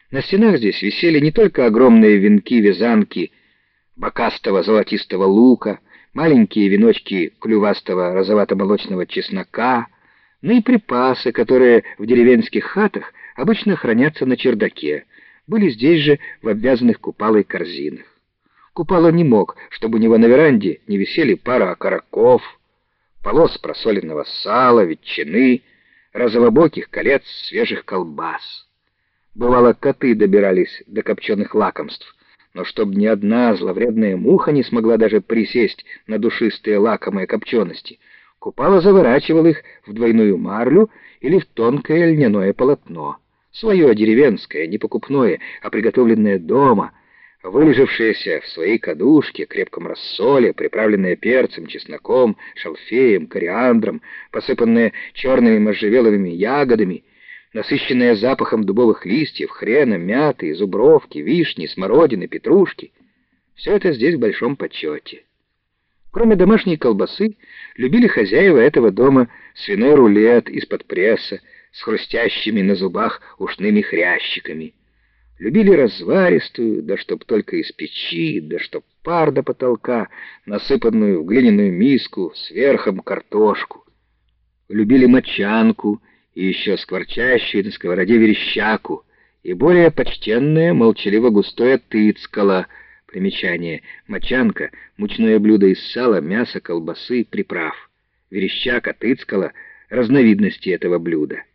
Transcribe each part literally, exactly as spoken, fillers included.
На стенах здесь висели не только огромные венки-вязанки бокастого золотистого лука, маленькие веночки клювастого розовато-молочного чеснока, но и припасы, которые в деревенских хатах обычно хранятся на чердаке, были здесь же в обвязанных купалой корзинах. Купало не мог, чтобы у него на веранде не висели пара окороков, полос просоленного сала, ветчины, розовобоких колец свежих колбас. Бывало, коты добирались до копченых лакомств, но чтоб ни одна зловредная муха не смогла даже присесть на душистые лакомые копчености, Купало заворачивал их в двойную марлю или в тонкое льняное полотно, свое деревенское, не покупное, а приготовленное дома, вылежавшееся в своей кадушке, крепком рассоле, приправленное перцем, чесноком, шалфеем, кориандром, посыпанное черными можжевеловыми ягодами, насыщенная запахом дубовых листьев, хрена, мяты, зубровки, вишни, смородины, петрушки. Все это здесь в большом почете. Кроме домашней колбасы, любили хозяева этого дома свиной рулет из-под пресса с хрустящими на зубах ушными хрящиками. Любили разваристую, да чтоб только из печи, да чтоб пар до потолка, насыпанную в глиняную миску, сверхом картошку. Любили мочанку, и еще скворчащую на сковороде верещаку, и более почтенное молчаливо-густое тыцкало. Примечание. Мочанка — мучное блюдо из сала, мяса, колбасы, приправ. Верещака, тыцкало — разновидности этого блюда.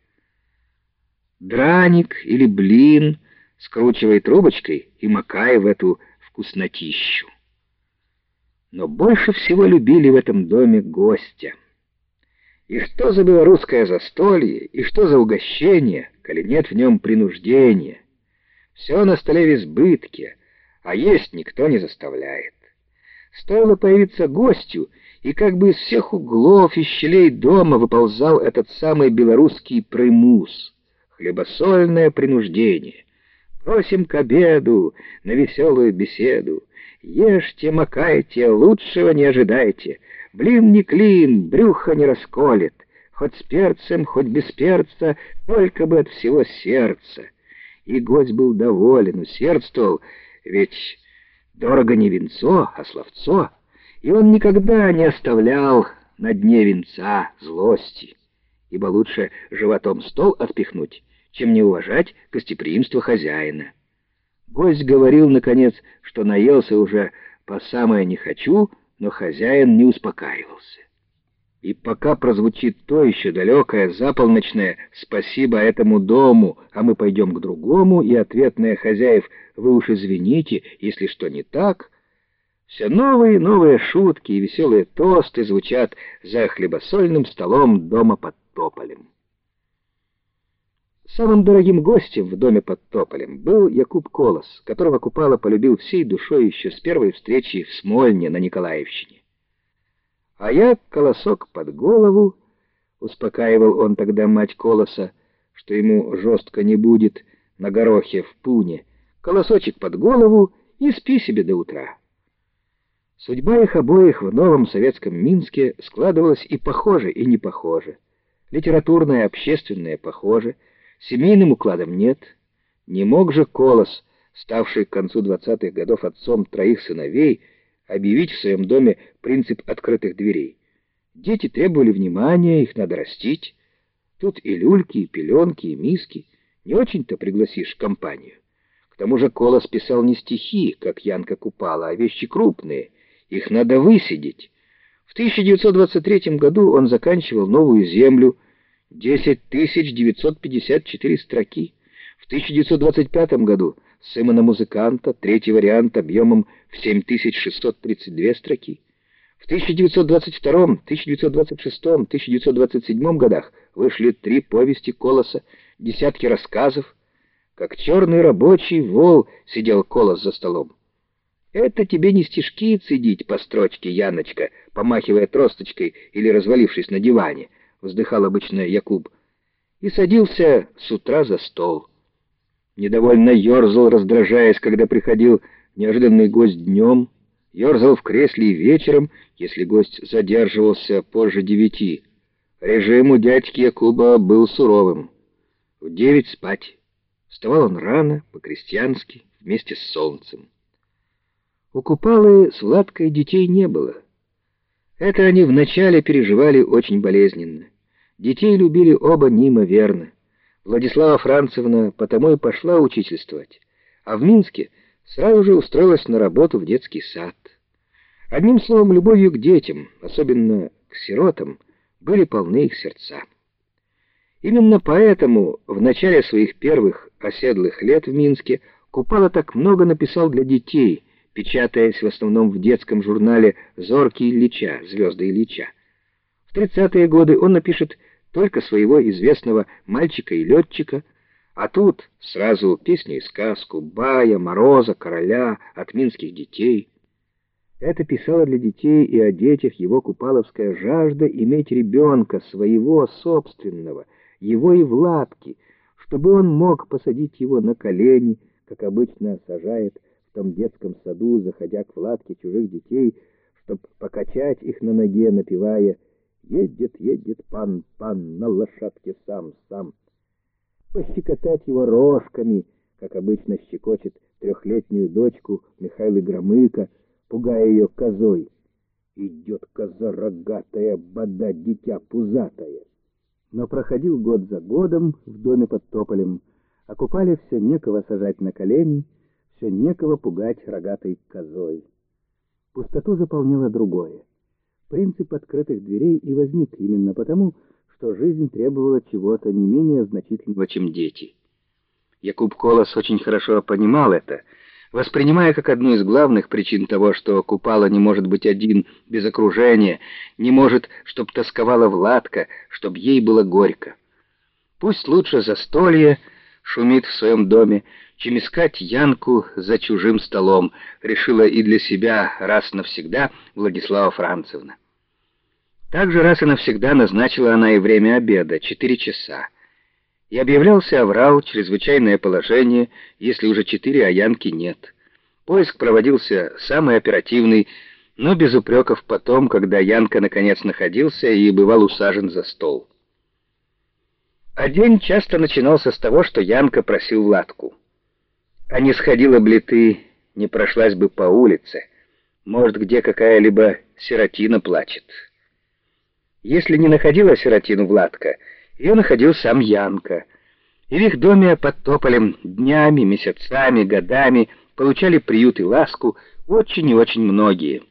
Драник или блин скручивай трубочкой и макай в эту вкуснотищу. Но больше всего любили в этом доме гостя. И что за белорусское застолье, и что за угощение, коли нет в нем принуждения. Все на столе в избытке, а есть никто не заставляет. Стоило появиться гостю, и как бы из всех углов и щелей дома выползал этот самый белорусский примус, хлебосольное принуждение. Просим к обеду, на веселую беседу. Ешьте, макайте, лучшего не ожидайте. Блин не клин, брюхо не расколет. Хоть с перцем, хоть без перца, только бы от всего сердца. И гость был доволен, усердствовал, ведь дорого не венцо, а словцо, и он никогда не оставлял на дне венца злости, ибо лучше животом стол отпихнуть, чем не уважать гостеприимство хозяина. Гость говорил, наконец, что наелся уже по самое не хочу, но хозяин не успокаивался. И пока прозвучит то еще далекое заполночное «спасибо этому дому, а мы пойдем к другому», и ответное хозяев «вы уж извините, если что не так», все новые и новые шутки и веселые тосты звучат за хлебосольным столом дома под тополем. Самым дорогим гостем в доме под тополем был Якуб Колос, которого Купало полюбил всей душой еще с первой встречи в Смольне на Николаевщине. «А я колосок под голову», — успокаивал он тогда мать Колоса, что ему жестко не будет на горохе в пуне, «колосочек под голову и спи себе до утра». Судьба их обоих в новом советском Минске складывалась и похоже, и не похоже. Литературная, общественная похоже, семейным укладом нет. Не мог же Колос, ставший к концу двадцатых годов отцом троих сыновей, объявить в своем доме принцип открытых дверей. Дети требовали внимания, их надо растить. Тут и люльки, и пеленки, и миски. Не очень-то пригласишь компанию. К тому же Колос писал не стихи, как Янка Купало, а вещи крупные. Их надо высидеть. В тысяча девятьсот двадцать третьем году он заканчивал «Новую землю», десять тысяч девятьсот пятьдесят четыре строки. В тысяча девятьсот двадцать пятом году «Сымона-музыканта», третий вариант объемом в семь тысяч шестьсот тридцать две строки. В тысяча девятьсот двадцать втором, тысяча девятьсот двадцать шестом, тысяча девятьсот двадцать седьмом годах вышли три повести Колоса, десятки рассказов. Как черный рабочий вол сидел Колос за столом. «Это тебе не стишки цедить по строчке, Яночка, помахивая тросточкой или развалившись на диване», — вздыхал обычно Якуб, и садился с утра за стол. Недовольно ерзал, раздражаясь, когда приходил неожиданный гость днем, ерзал в кресле и вечером, если гость задерживался позже девяти. Режим у дядьки Якуба был суровым. В девять спать, Вставал он рано, по-крестьянски, вместе с солнцем. У Купалы с Владкой детей не было. Это они вначале переживали очень болезненно. Детей любили оба неимоверно. Владислава Францевна потому и пошла учительствовать, а в Минске сразу же устроилась на работу в детский сад. Одним словом, любовью к детям, особенно к сиротам, были полны их сердца. Именно поэтому в начале своих первых оседлых лет в Минске Купала так много написал для детей, печатаясь в основном в детском журнале «Зоркий Ильича», «Звезды Ильича». В тридцатые годы он напишет только своего известного «Мальчика и летчика», а тут сразу песню и сказку Бая, Мороза, Короля, от минских детей. Это писала для детей и о детях его купаловская жажда иметь ребенка, своего собственного, его и Владки, чтобы он мог посадить его на колени, как обычно сажает в том детском саду, заходя к Владке чужих детей, чтобы покачать их на ноге, напевая «Едет, едет пан, пан, на лошадке сам-сам», пощекотать его рожками, как обычно щекочет трехлетнюю дочку Михаила Громыка, пугая ее козой. «Идет коза рогатая, бодать дитя пузатое». Но проходил год за годом в доме под тополем, а Купале все некого сажать на колени, все некого пугать рогатой козой. Пустоту заполняло другое. Принцип открытых дверей и возник именно потому, что жизнь требовала чего-то не менее значительного, чем дети. Якуб Колос очень хорошо понимал это, воспринимая как одну из главных причин того, что Купала не может быть один, без окружения, не может, чтоб тосковала Владка, чтоб ей было горько. Пусть лучше застолье шумит в своем доме, чем искать Янку за чужим столом, решила и для себя раз навсегда Владислава Францевна. Также раз и навсегда назначила она и время обеда — четыре часа. И объявлялся аврал, чрезвычайное положение, если уже четыре, а Янки нет. Поиск проводился самый оперативный, но без упреков потом, когда Янка наконец находился и бывал усажен за стол. А день часто начинался с того, что Янка просил Владку. А не сходила б ли ты, не прошлась бы по улице, может, где какая-либо сиротина плачет. Если не находила сиротину Владка, ее находил сам Янка. И в их доме под тополем днями, месяцами, годами получали приют и ласку очень и очень многие.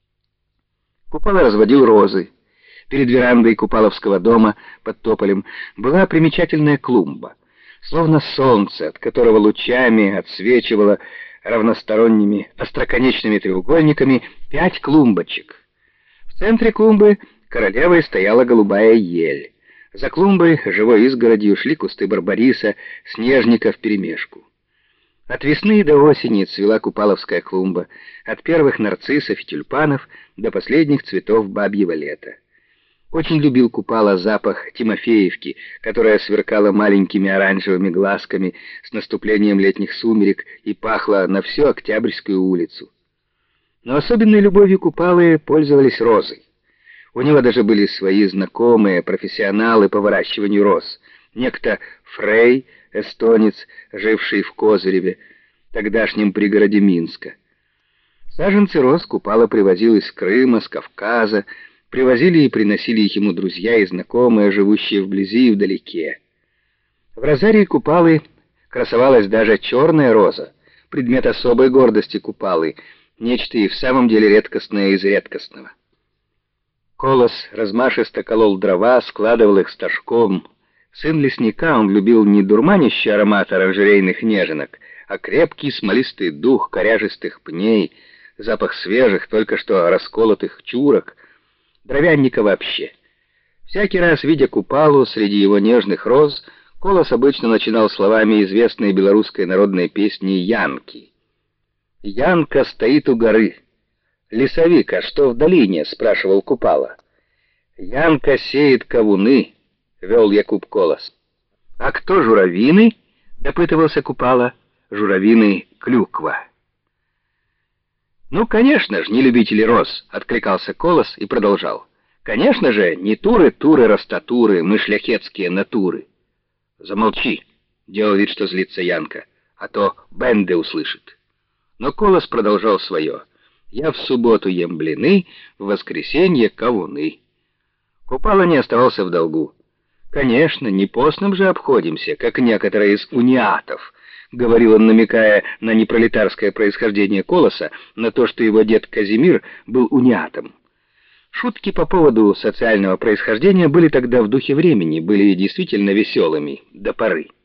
Купала разводил розы. Перед верандой Купаловского дома под тополем была примечательная клумба, словно солнце, от которого лучами отсвечивало равносторонними остроконечными треугольниками пять клумбочек. В центре клумбы королевой стояла голубая ель. За клумбой живой изгородью шли кусты барбариса, снежника вперемешку. От весны до осени цвела Купаловская клумба, от первых нарциссов и тюльпанов до последних цветов бабьего лета. Очень любил Купала запах тимофеевки, которая сверкала маленькими оранжевыми глазками с наступлением летних сумерек и пахла на всю Октябрьскую улицу. Но особенной любовью Купалы пользовались розы. У него даже были свои знакомые, профессионалы по выращиванию роз. Некто Фрей, эстонец, живший в Козыреве, тогдашнем пригороде Минска. Саженцы роз Купала привозил из Крыма, с Кавказа, привозили и приносили их ему друзья и знакомые, живущие вблизи и вдалеке. В розарии Купалы красовалась даже черная роза, предмет особой гордости Купалы, нечто и в самом деле редкостное из редкостного. Колос размашисто колол дрова, складывал их стажком. Сын лесника, он любил не дурманящий аромат оранжерейных неженок, а крепкий смолистый дух коряжистых пней, запах свежих, только что расколотых чурок, дровянника вообще. Всякий раз, видя Купалу среди его нежных роз, Колос обычно начинал словами известной белорусской народной песни «Янки». «Янка стоит у горы». «Лесовик, а что в долине?» — спрашивал Купала. «Янка сеет кавуны», — вел Якуб Колос. «А кто журавины?» — допытывался Купала. «Журавины — клюква». «Ну, конечно же, не любители роз», — откликался Колос и продолжал. «Конечно же, не туры-туры-растатуры, мы шляхетские натуры». «Замолчи», — делал вид, что злится Янка, а то Бенде услышит. Но Колос продолжал свое. «Я в субботу ем блины, в воскресенье кавуны». Купала не оставался в долгу. «Конечно, не постным же обходимся, как некоторые из униатов», — говорил он, намекая на непролетарское происхождение Колоса, на то, что его дед Казимир был униатом. Шутки по поводу социального происхождения были тогда в духе времени, были действительно веселыми до поры.